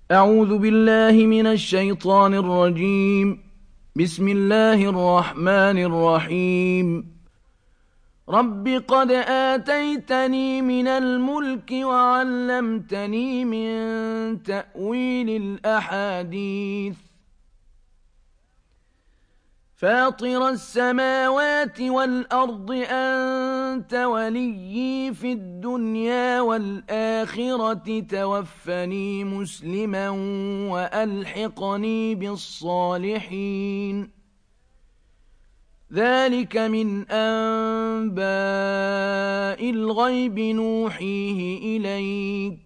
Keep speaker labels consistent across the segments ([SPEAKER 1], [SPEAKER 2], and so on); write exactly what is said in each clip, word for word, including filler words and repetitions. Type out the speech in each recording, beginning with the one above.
[SPEAKER 1] أعوذ بالله من الشيطان الرجيم. بسم الله الرحمن الرحيم. رب قد آتيتني من الملك وعلمتني من تأويل الأحاديث فاطر السماوات والأرض أنت وليي في الدنيا والآخرة توفني مسلما وألحقني بالصالحين. ذلك من أنباء الغيب نوحيه إليك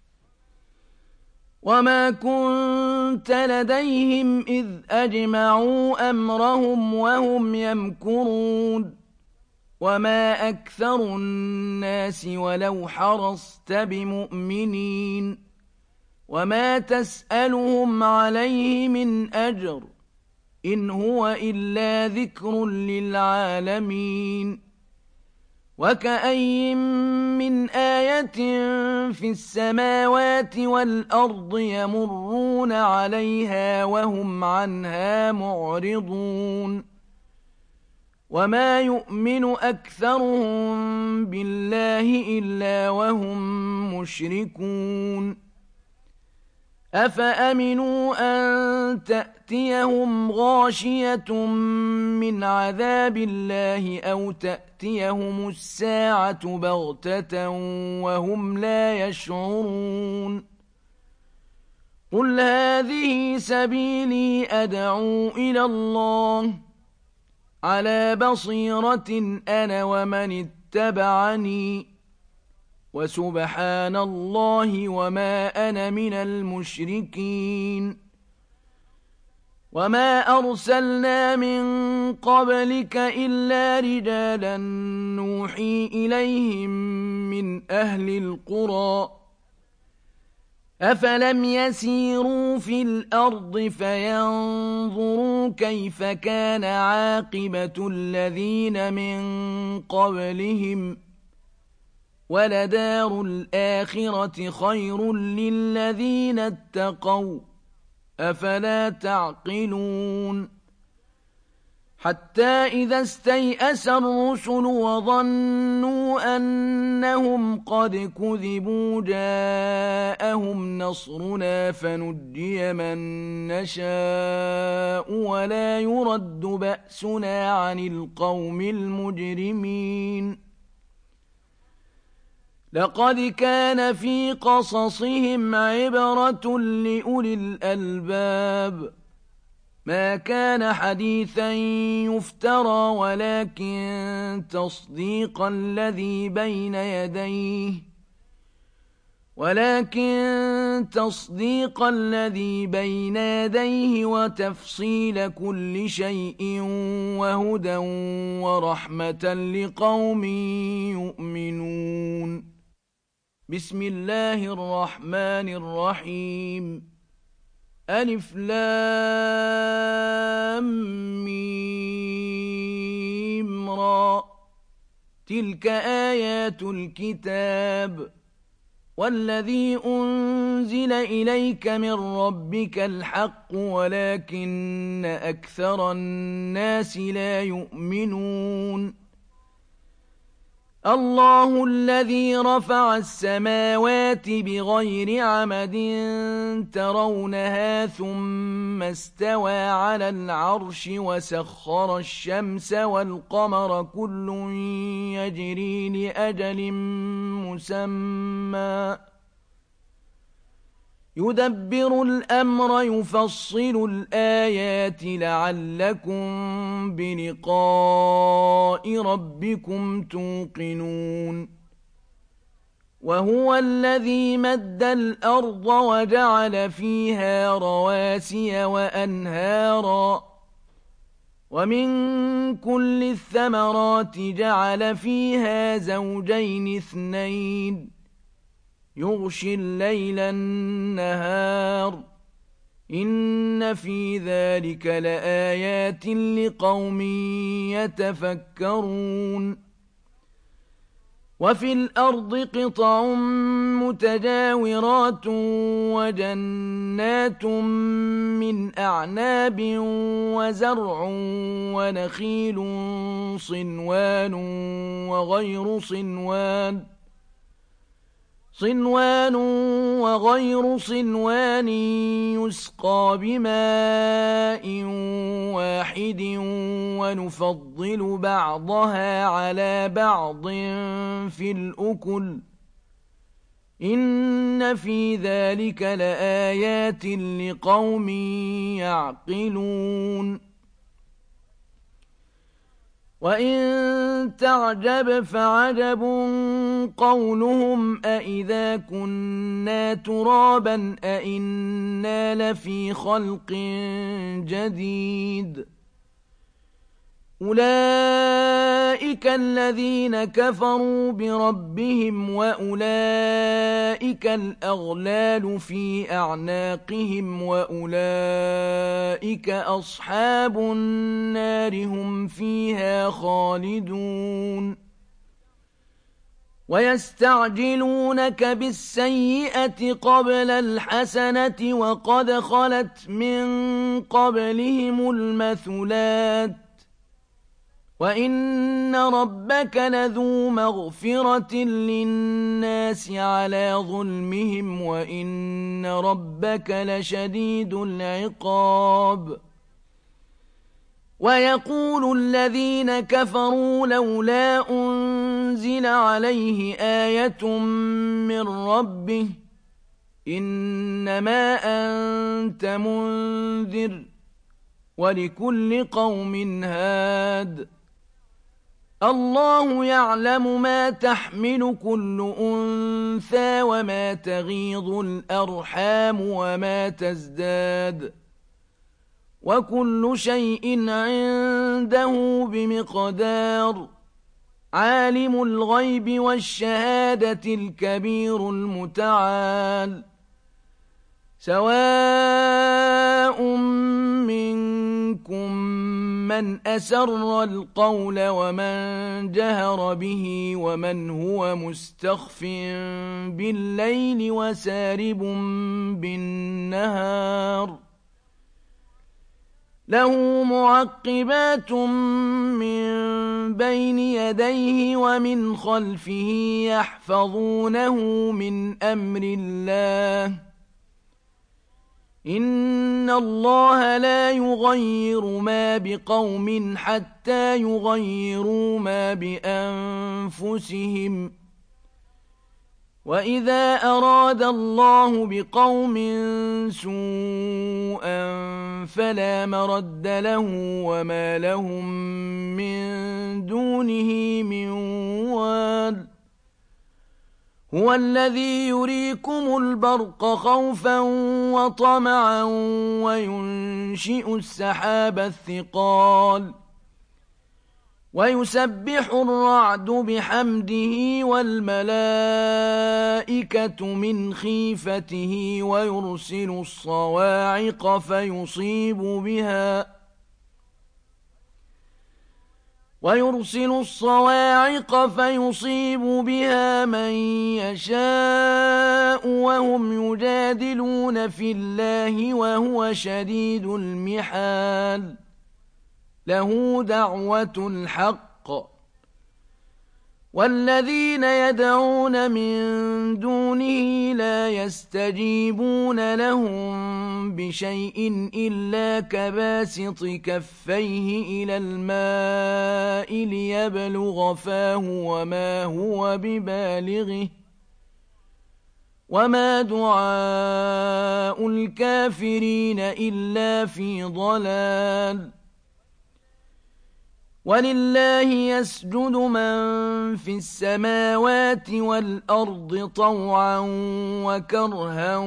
[SPEAKER 1] وما كنت لديهم إذ أجمعوا أمرهم وهم يمكرون وما أكثر الناس ولو حرصت بمؤمنين وما تسألهم عليه من أجر إن هو إلا ذكر للعالمين. وكأين من آية في السماوات والأرض يمرون عليها وهم عنها معرضون وما يؤمن أكثرهم بالله إلا وهم مشركون. أفأمنوا أن تأتيهم غاشية من عذاب الله أو تأتيهم الساعة بغتة وهم لا يشعرون. قل هذه سبيلي أدعو إلى الله على بصيرة أنا ومن اتبعني وسبحان الله وما أنا من المشركين. وما أرسلنا من قبلك إلا رجالا نوحي إليهم من أهل القرى أفلم يسيروا في الأرض فينظروا كيف كان عاقبة الذين من قبلهم ولدار الآخرة خير للذين اتقوا أفلا تعقلون. حتى إذا استيأس الرسل وظنوا أنهم قد كذبوا جاءهم نصرنا فنجي من نشاء ولا يرد بأسنا عن القوم المجرمين. لقد كان في قصصهم عبرة لأولي الألباب ما كان حديثا يفترى ولكن تصديق الذي بين يديه ولكن تصديق الذي بين يديه وتفصيل كل شيء وهدى ورحمة لقوم يؤمنون. بسم الله الرحمن الرحيم. ألف لام ميم را تلك آيات الكتاب والذي أنزل إليك من ربك الحق ولكن أكثر الناس لا يؤمنون. الله الذي رفع السماوات بغير عمد ترونها ثم استوى على العرش وسخر الشمس والقمر كل يجري لأجل مسمى يدبر الأمر يفصل الآيات لعلكم بلقاء ربكم توقنون. وهو الذي مد الأرض وجعل فيها رواسي وأنهارا ومن كل الثمرات جعل فيها زوجين اثنين يغشي الليل النهار إن في ذلك لآيات لقوم يتفكرون. وفي الأرض قطع متجاورات وجنات جنات من أعناب وزرع ونخيل صنوان وغير صنوان صنوان وغير صنوان يسقى بماء واحد ونفضل بعضها على بعض في الأكل إن في ذلك لآيات لقوم يعقلون وإن تعجب فعجب قولهم أإذا كنا ترابا أإنا لفي خلق جديد أولئك الذين كفروا بربهم وأولئك الأغلال في أعناقهم وأولئك أصحاب النار هم فيها خالدون ويستعجلونك بالسيئة قبل الحسنة وقد خلت من قبلهم المثلات وإن ربك لذو مغفرة للناس على ظلمهم وإن ربك لشديد العقاب ويقول الذين كفروا لولا أنزل عليه آية من ربه إنما أنت منذر ولكل قوم هاد الله يعلم ما تحمل كل أنثى وما تغيض الأرحام وما تزداد وكل شيء عنده بمقدار عالم الغيب والشهادة الكبير المتعال سواء منكم من أسر القول ومن جهر به ومن هو مستخف بالليل وسارب بالنهار له معقبات من بين يديه ومن خلفه يحفظونه من أمر الله إن الله لا يغير ما بقوم حتى يغيروا ما بأنفسهم وإذا أراد الله بقوم سوءا فلا مرد له وما لهم من دونه من وال هو الذي يريكم البرق خوفا وطمعا وينشئ السحاب الثقال ويسبح الرعد بحمده والملائكة من خيفته ويرسل الصواعق فيصيب بها ويرسل الصواعق فيصيب بها من يشاء وهم يجادلون في الله وهو شديد المحال له دعوة الحق والذين يدعون من دونه لا يستجيبون لهم بشيء إلا كباسط كفيه إلى الماء ليبلغ فاه وما هو ببالغه وما دعاء الكافرين إلا في ضلال ولله يسجد من في السماوات والأرض طوعا وكرها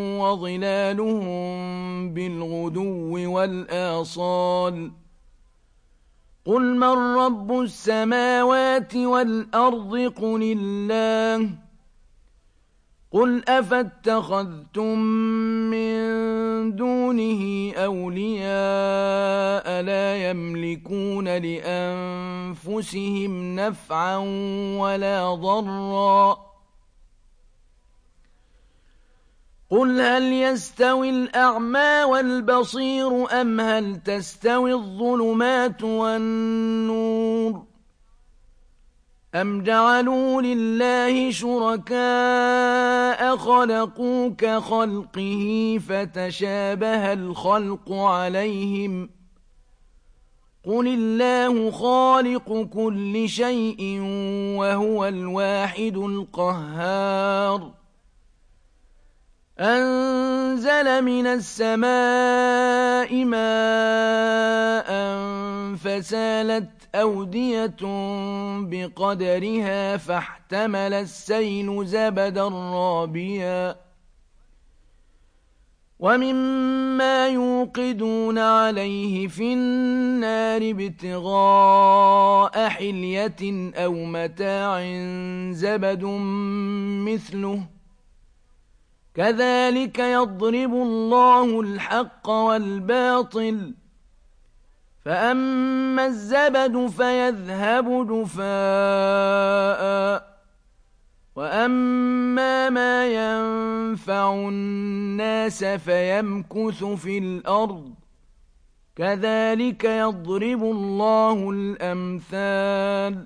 [SPEAKER 1] وظلالهم بالغدو والآصال قل من رب السماوات والأرض قل الله قل أفاتخذتم من دونه أولياء لا يملكون لأنفسهم نفعا ولا ضرا قل هل يستوي الأعمى والبصير أم هل تستوي الظلمات والنور أم جعلوا لله شركاء خلقوا كخلقه فتشابه الخلق عليهم قل الله خالق كل شيء وهو الواحد القهار أنزل من السماء ماء فسالت أودية بقدرها فاحتمل السيل زبدا رابيا ومما يوقدون عليه في النار ابتغاء حلية أو متاع زبد مثله كذلك يضرب الله الحق والباطل فأما الزبد فيذهب جفاء وأما ما ينفع الناس فيمكث في الأرض كذلك يضرب الله الأمثال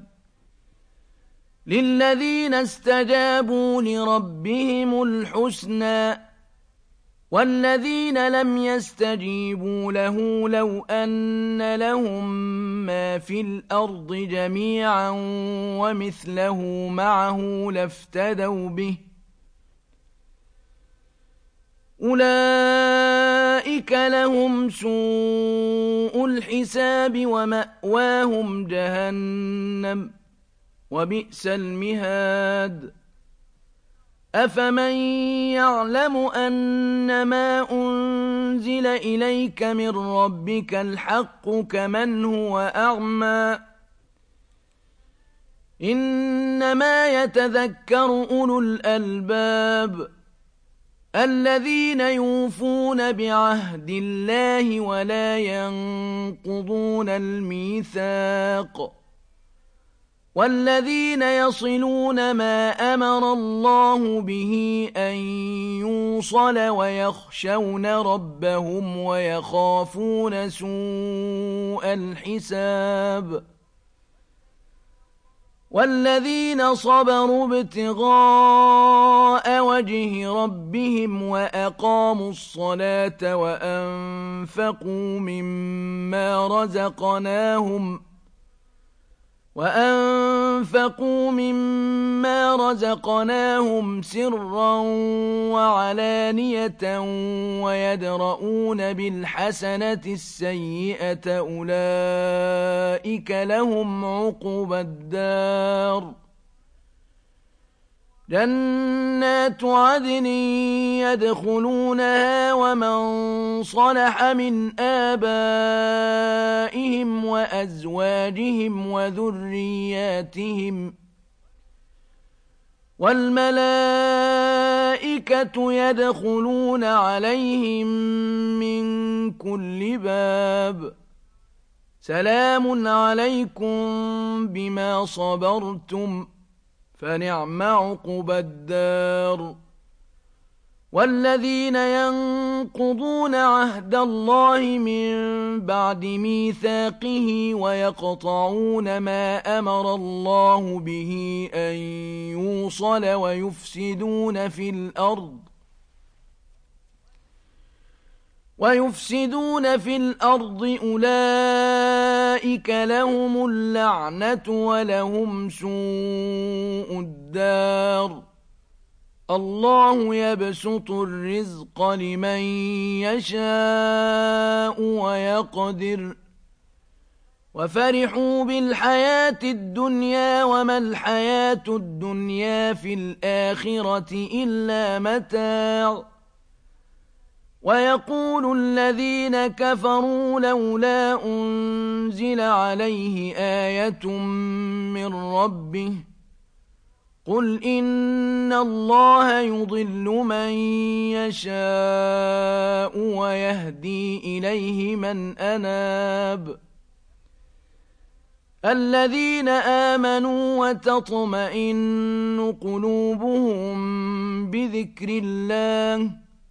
[SPEAKER 1] للذين استجابوا لربهم الحسنى والذين لم يستجيبوا له لو أن لهم ما في الأرض جميعا ومثله معه لافتدوا به أولئك لهم سوء الحساب ومأواهم جهنم وبئس المهاد أفمن يعلم أنما أنزل إليك من ربك الحق كمن هو أعمى إنما يتذكر أولو الألباب الذين يوفون بعهد الله ولا ينقضون الميثاق والذين يصلون ما أمر الله به أن يوصل ويخشون ربهم ويخافون سوء الحساب والذين صبروا ابتغاء وجه ربهم وأقاموا الصلاة وأنفقوا مما رزقناهم وأنفقوا مما رزقناهم سرا وعلانية ويدرؤون بالحسنة السيئة أولئك لهم عقبى الدار جنات عدن يدخلونها ومن صلح من آبائهم وأزواجهم وذرياتهم والملائكة يدخلون عليهم من كل باب سلام عليكم بما صبرتم فنعم عقبى الدار والذين ينقضون عهد الله من بعد ميثاقه ويقطعون ما أمر الله به أن يوصل ويفسدون في الأرض ويفسدون في الأرض أولئك لهم اللعنة ولهم سوء الدار الله يبسط الرزق لمن يشاء ويقدر وفرحوا بالحياة الدنيا وما الحياة الدنيا في الآخرة إلا متاع ويقول الذين كفروا لولا أنزل عليه آية من ربه قل إن الله يضل من يشاء ويهدي إليه من أناب الذين آمنوا وتطمئن قلوبهم بذكر الله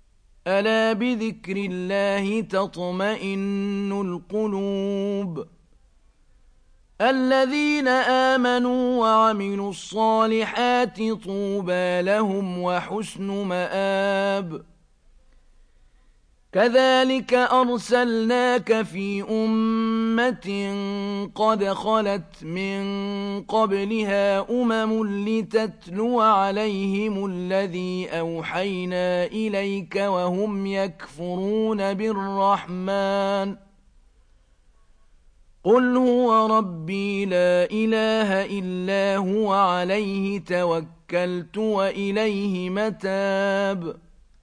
[SPEAKER 1] ألا بذكر الله تطمئن القلوب الذين آمنوا وعملوا الصالحات طوبى لهم وحسن مآب كذلك أرسلناك في أمة قد خلت من قبلها أمم لتتلو عليهم الذي أوحينا إليك وهم يكفرون بالرحمن قل هو ربي لا إله إلا هو عليه توكلت وإليه متاب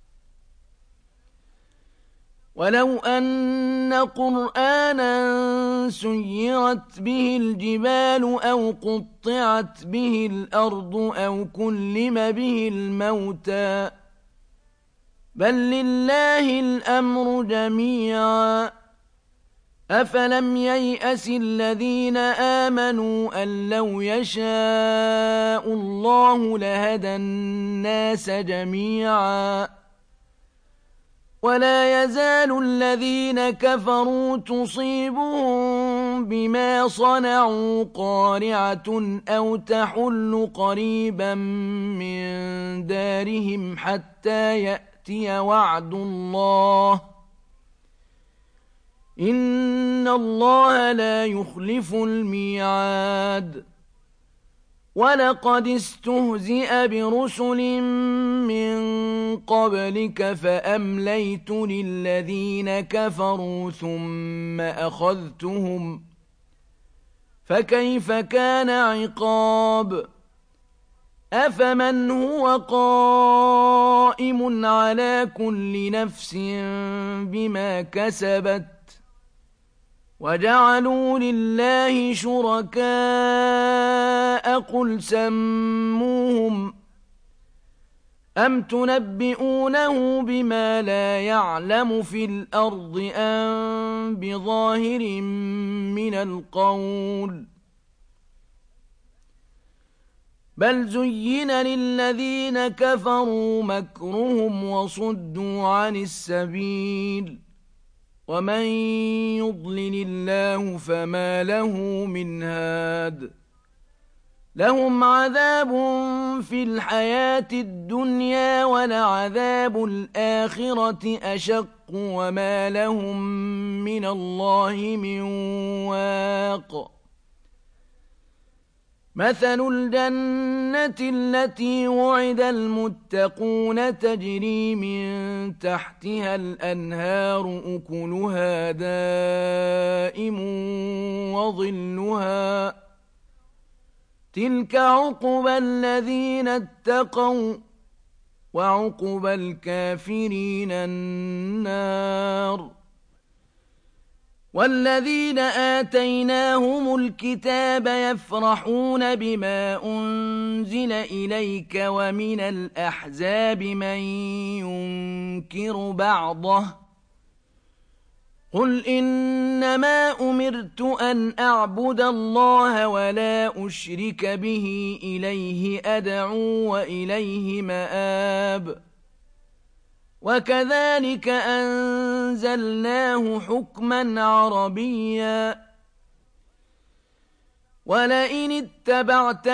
[SPEAKER 1] ولو أن قرآنا سيرت به الجبال أو قطعت به الأرض أو كلم به الموتى بل لله الأمر جميعا أفلم ييأس الذين آمنوا أن لو يشاء الله لهدى الناس جميعا ولا يزال الذين كفروا تصيبهم بما صنعوا قارعة أو تحل قريبا من دارهم حتى يأتي وعد الله إن الله لا يخلف الميعاد ولقد استهزئ برسل من قبلك فأمليت للذين كفروا ثم أخذتهم فكيف كان عقاب أفمن هو قائم على كل نفس بما كسبت وجعلوا لله شركاء قل سموهم أم تنبئونه بما لا يعلم في الأرض أم بظاهر من القول بل زين للذين كفروا مكرهم وصدوا عن السبيل ومن يضلل الله فما له من هاد لهم عذاب في الحياة الدنيا ولعذاب الآخرة أشق وما لهم من الله من واق مثل الجنة التي وعد المتقون تجري من تحتها الأنهار أكلها دائم وظلها تلك عقبى الذين اتقوا وعقبى الكافرين النار والذين آتيناهم الكتاب يفرحون بما أنزل إليك ومن الأحزاب من ينكر بعضه قل إنما أمرت أن أعبد الله ولا أشرك به إليه أدعو وإليه مآب وكذلك أنزلناه حكما عربيا ولئن اتبعت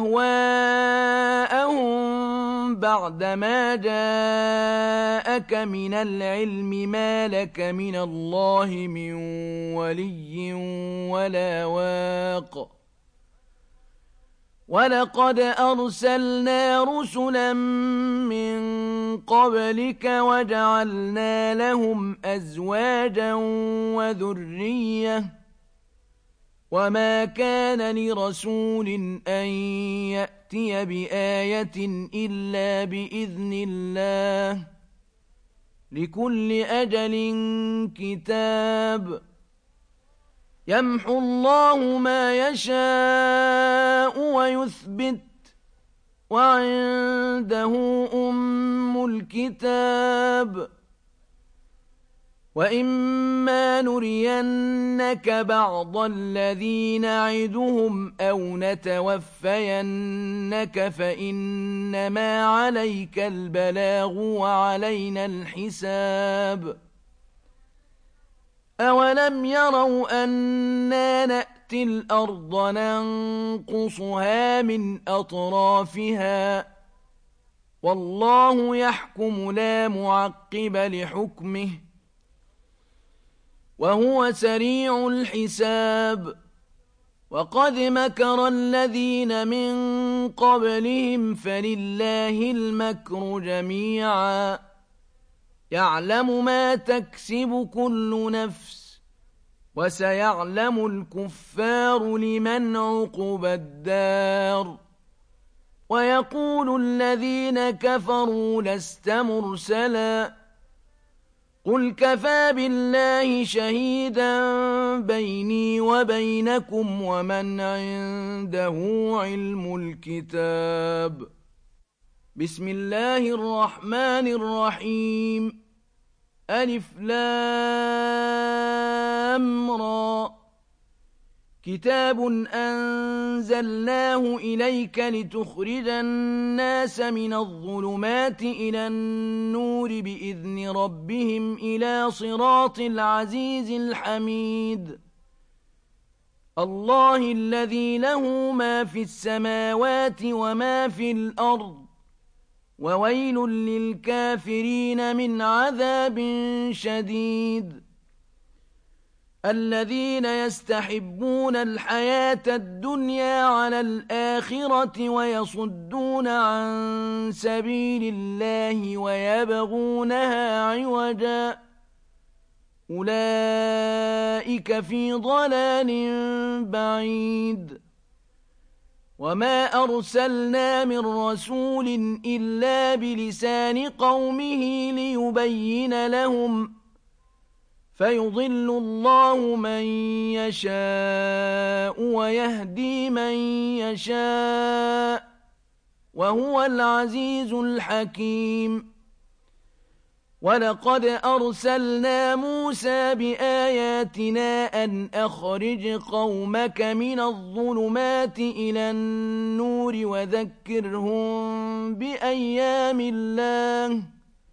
[SPEAKER 1] أهواءهم بعدما جاءك من العلم ما لك من الله من ولي ولا واق ولقد أرسلنا رسلا من قبلك وجعلنا لهم أزواجا وذرية وما كان لرسول أن يأتي بآية إلا بإذن الله لكل أجل كتاب يمحو الله ما يشاء ويثبت وعنده أم الكتاب وَإِمَّا نُرِيَنَّكَ بَعْضَ الَّذِي نَعِدُهُمْ أَوْ نَتَوَفَّيَنَّكَ فَإِنَّمَا عَلَيْكَ الْبَلَاغُ وَعَلَيْنَا الْحِسَابُ أَوَلَمْ يَرَوْا أَنَّا نَأْتِي الْأَرْضَ نَنقُصُهَا مِنْ أَطْرَافِهَا وَاللَّهُ يَحْكُمُ لَا مُعَقِّبَ لِحُكْمِهِ وَهُوَ سَرِيعُ الْحِسَابِ وَقَدْ مَكَرَ الَّذِينَ مِن قَبْلِهِمْ فَلِلَّهِ الْمَكْرُ جَمِيعًا يَعْلَمُ مَا تَكْسِبُ كُلُّ نَفْسٍ وَسَيَعْلَمُ الْكُفَّارُ لِمَنْ عُقْبَى الدَّارِ وَيَقُولُ الَّذِينَ كَفَرُوا لَسْتَ مُرْسَلًا قُلْ كَفَىٰ بِاللَّهِ شَهِيدًا بَيْنِي وَبَيْنَكُمْ وَمَنْ عِندَهُ عِلْمُ الْكِتَابِ بسم الله الرحمن الرحيم ألف لام را كتاب أنزلناه إليك لتخرج الناس من الظلمات إلى النور بإذن ربهم إلى صراط العزيز الحميد الله الذي له ما في السماوات وما في الأرض وويل للكافرين من عذاب شديد الذين يستحبون الحياة الدنيا على الآخرة ويصدون عن سبيل الله ويبغونها عوجا أولئك في ضلال بعيد وما أرسلنا من رسول إلا بلسان قومه ليبين لهم فيضل الله من يشاء ويهدي من يشاء وهو العزيز الحكيم ولقد أرسلنا موسى بآياتنا أن أخرج قومك من الظلمات إلى النور وذكرهم بأيام الله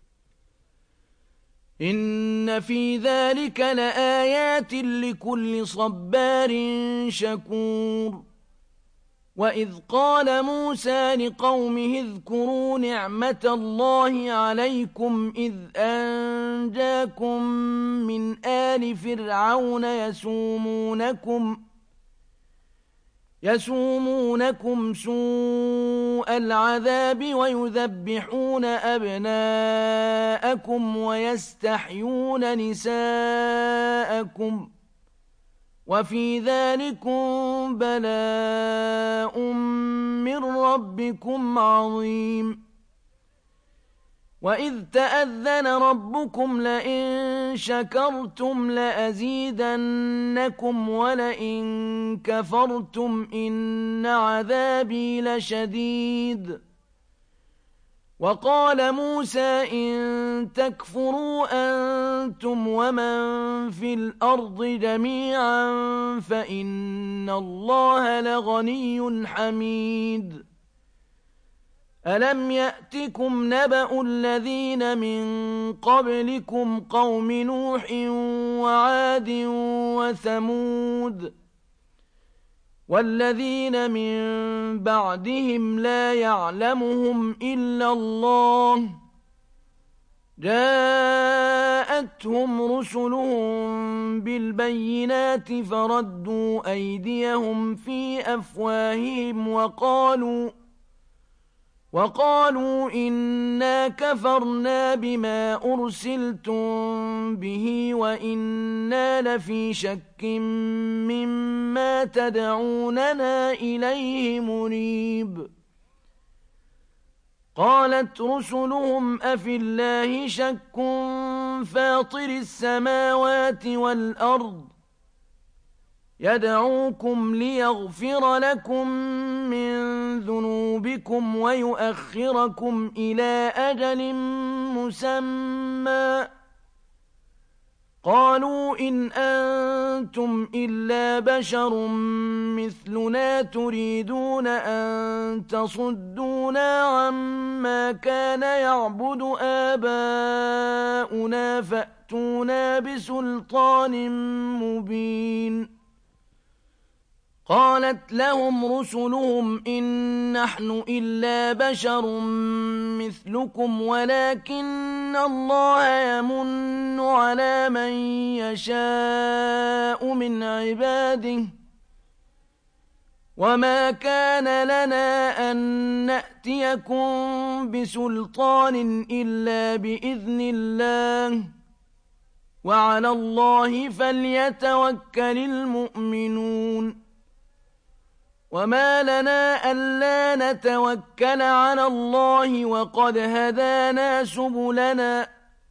[SPEAKER 1] إن في ذلك لآيات لكل صبار شكور وإذ قال موسى لقومه اذكروا نعمة الله عليكم إذ أنجاكم من آل فرعون يسومونكم يسومونكم سوء العذاب ويذبحون أبناءكم ويستحيون نساءكم وفي ذلكم بلاء من ربكم عظيم وإذ تأذن ربكم لئن شكرتم لأزيدنكم ولئن كفرتم إن عذابي لشديد وقال موسى إن تكفروا أنتم ومن في الأرض جميعا فإن الله لغني حميد ألم يأتكم نبأ الذين من قبلكم قوم نوح وعاد وثمود والذين من بعدهم لا يعلمهم إلا الله جاءتهم رسلهم بالبينات فردوا أيديهم في أفواههم وقالوا وقالوا إنا كفرنا بما أرسلتم به وإنا لفي شك مما تدعوننا إليه مريب قالت رسلهم أفي الله شك فاطر السماوات والأرض يدعوكم ليغفر لكم من ذنوبكم ويؤخركم إلى أجل مسمى قالوا إن أنتم إلا بشر مثلنا تريدون أن تصدونا عما كان يعبد آباؤنا فأتونا بسلطان مبين. قالت لهم رسلهم إن نحن إلا بشر مثلكم ولكن الله يمن على من يشاء من عباده وما كان لنا أن نأتيكم بسلطان إلا بإذن الله وعلى الله فليتوكل المؤمنون. وما لنا ألا نتوكل على الله وقد هدانا سبلنا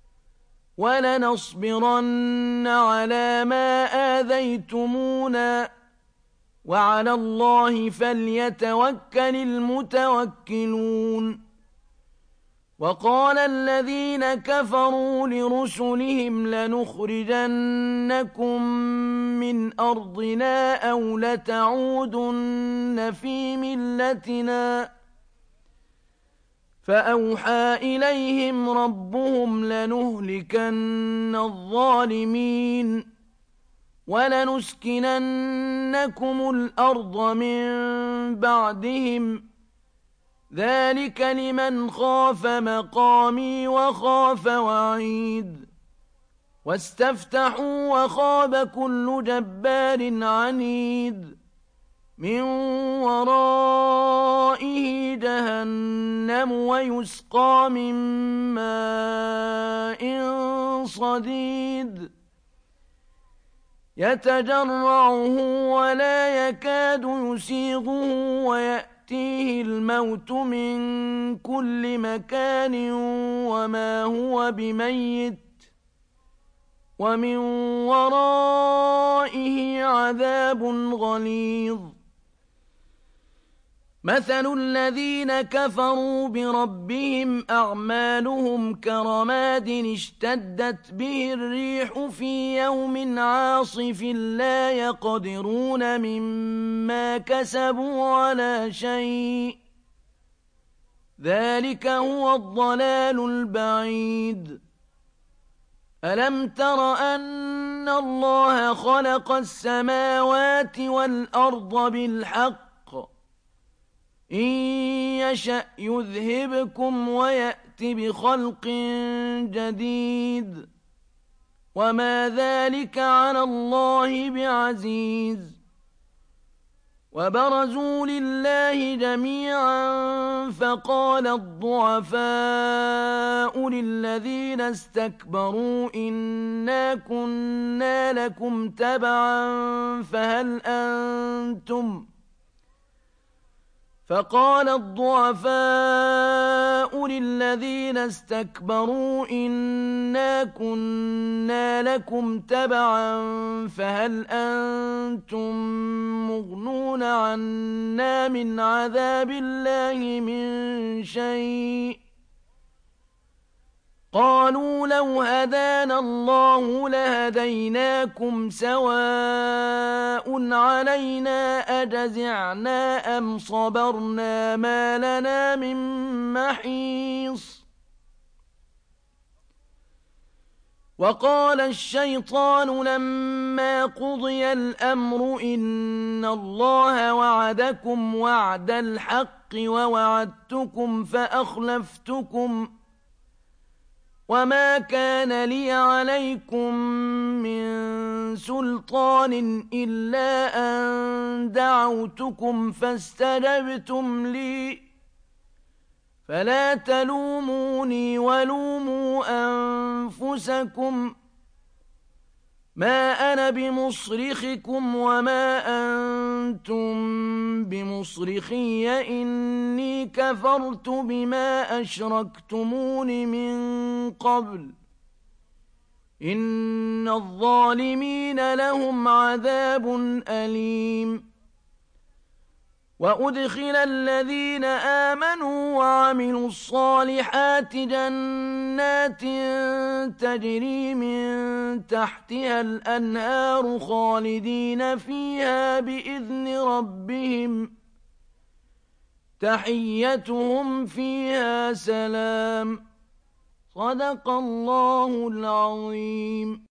[SPEAKER 1] ولنصبرن على ما آذيتمونا وعلى الله فليتوكل المتوكلون. وقال الذين كفروا لرسلهم لنخرجنكم من أرضنا أو لتعودن في ملتنا فأوحى إليهم ربهم لنهلكن الظالمين ولنسكننكم الأرض من بعدهم ذلك لمن خاف مقامي وخاف وعيد. واستفتحوا وخاب كل جبار عنيد من ورائه جهنم ويسقى من ماء صديد يتجرعه ولا يكاد يسيغه ويأتيه يأتيه الموت من كل مكان وما هو بميت ومن ورائه عذاب غليظ. مثل الذين كفروا بربهم أعمالهم كرماد اشتدت به الريح في يوم عاصف لا يقدرون مما كسبوا على شيء ذلك هو الضلال البعيد. ألم تر أن الله خلق السماوات والأرض بالحق إن يشأ يذهبكم ويأت بخلق جديد وما ذلك على الله بعزيز. وبرزوا لله جميعا فقال الضعفاء للذين استكبروا إنا كنا لكم تبعا فهل أنتم فقال الضعفاء للذين استكبروا إنا كنا لكم تبعا فهل أنتم مغنون عنا من عذاب الله من شيء قالوا لو هدانا الله لهديناكم سواء علينا أجزعنا أم صبرنا ما لنا من محيص. وقال الشيطان لما قضي الأمر إن الله وعدكم وعد الحق ووعدتكم فأخلفتكم وما كان لي عليكم من سلطان إلا أن دعوتكم فاستجبتم لي فلا تلوموني ولوموا أنفسكم ما أنا بمصرخكم وما أنتم بمصرخي إني كفرت بما أشركتمون من قبل إن الظالمين لهم عذاب أليم. وأدخل الذين آمنوا وعملوا الصالحات جنات تجري من تحتها الأنهار خالدين فيها بإذن ربهم تحيتهم فيها سلام. صدق الله العظيم.